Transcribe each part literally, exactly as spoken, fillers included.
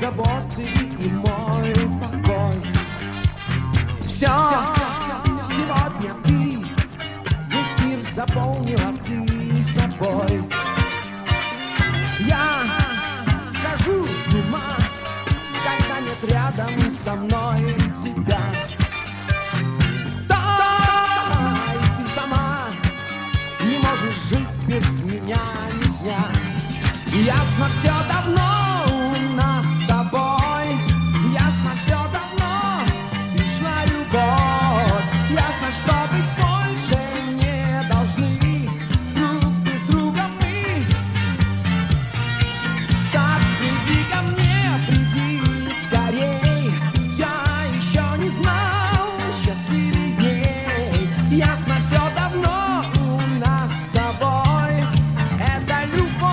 заботы и мой покой. Все, сегодня ты, весь мир заполнила ты собой. Я схожу с ума, когда нет рядом со мной тебя. Дай, ты сама не можешь жить без меня ни дня. Ясно, все давно у нас с тобой. Ясно, все давно пришла любовь. Ясно, что быть больше не должны друг без друга мы. Так приди ко мне, приди скорей. Я еще не знал счастливых дней. Ясно, все давно у нас с тобой. Это любовь.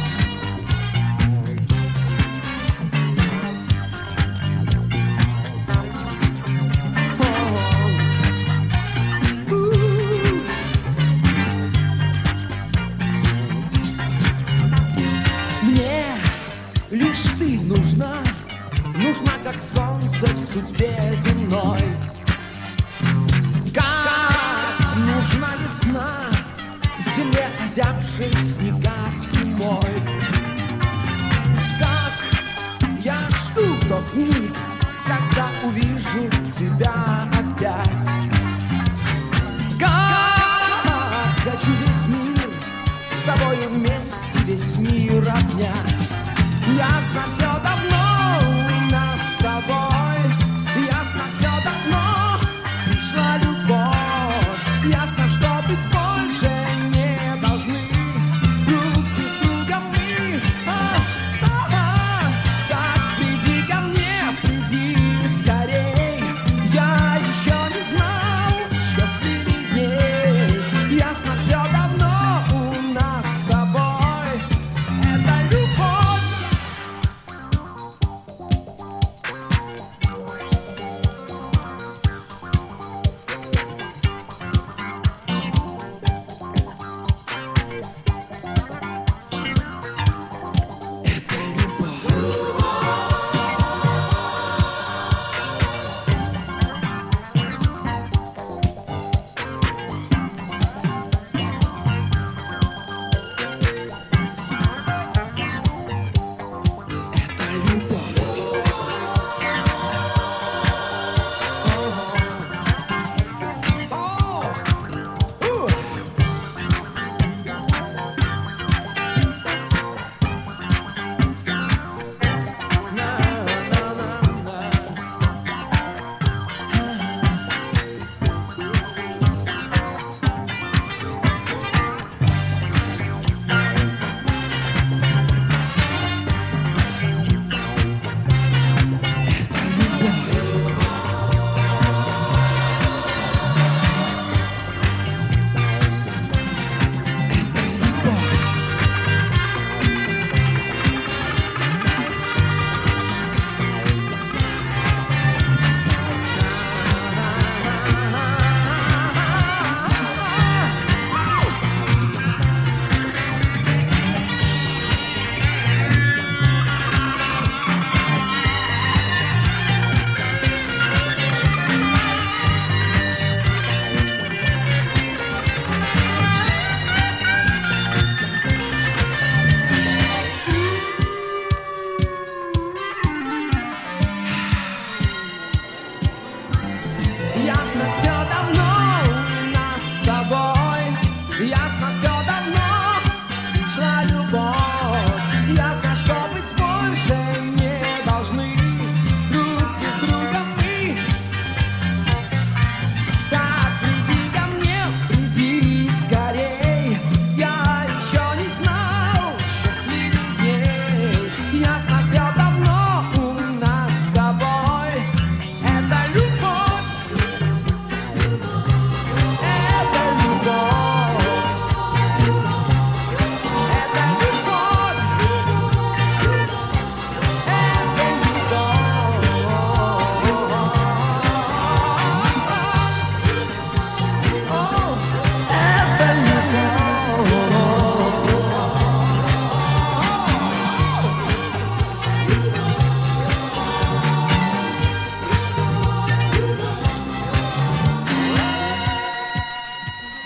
Лишь ты нужна, нужна, как солнце в судьбе земной. Как нужна весна земле, озябшей в снегах зимой. Как я жду тот миг, когда увижу тебя опять. Как хочу весь мир с тобой вместе, весь мир обнять. Ясно, все давно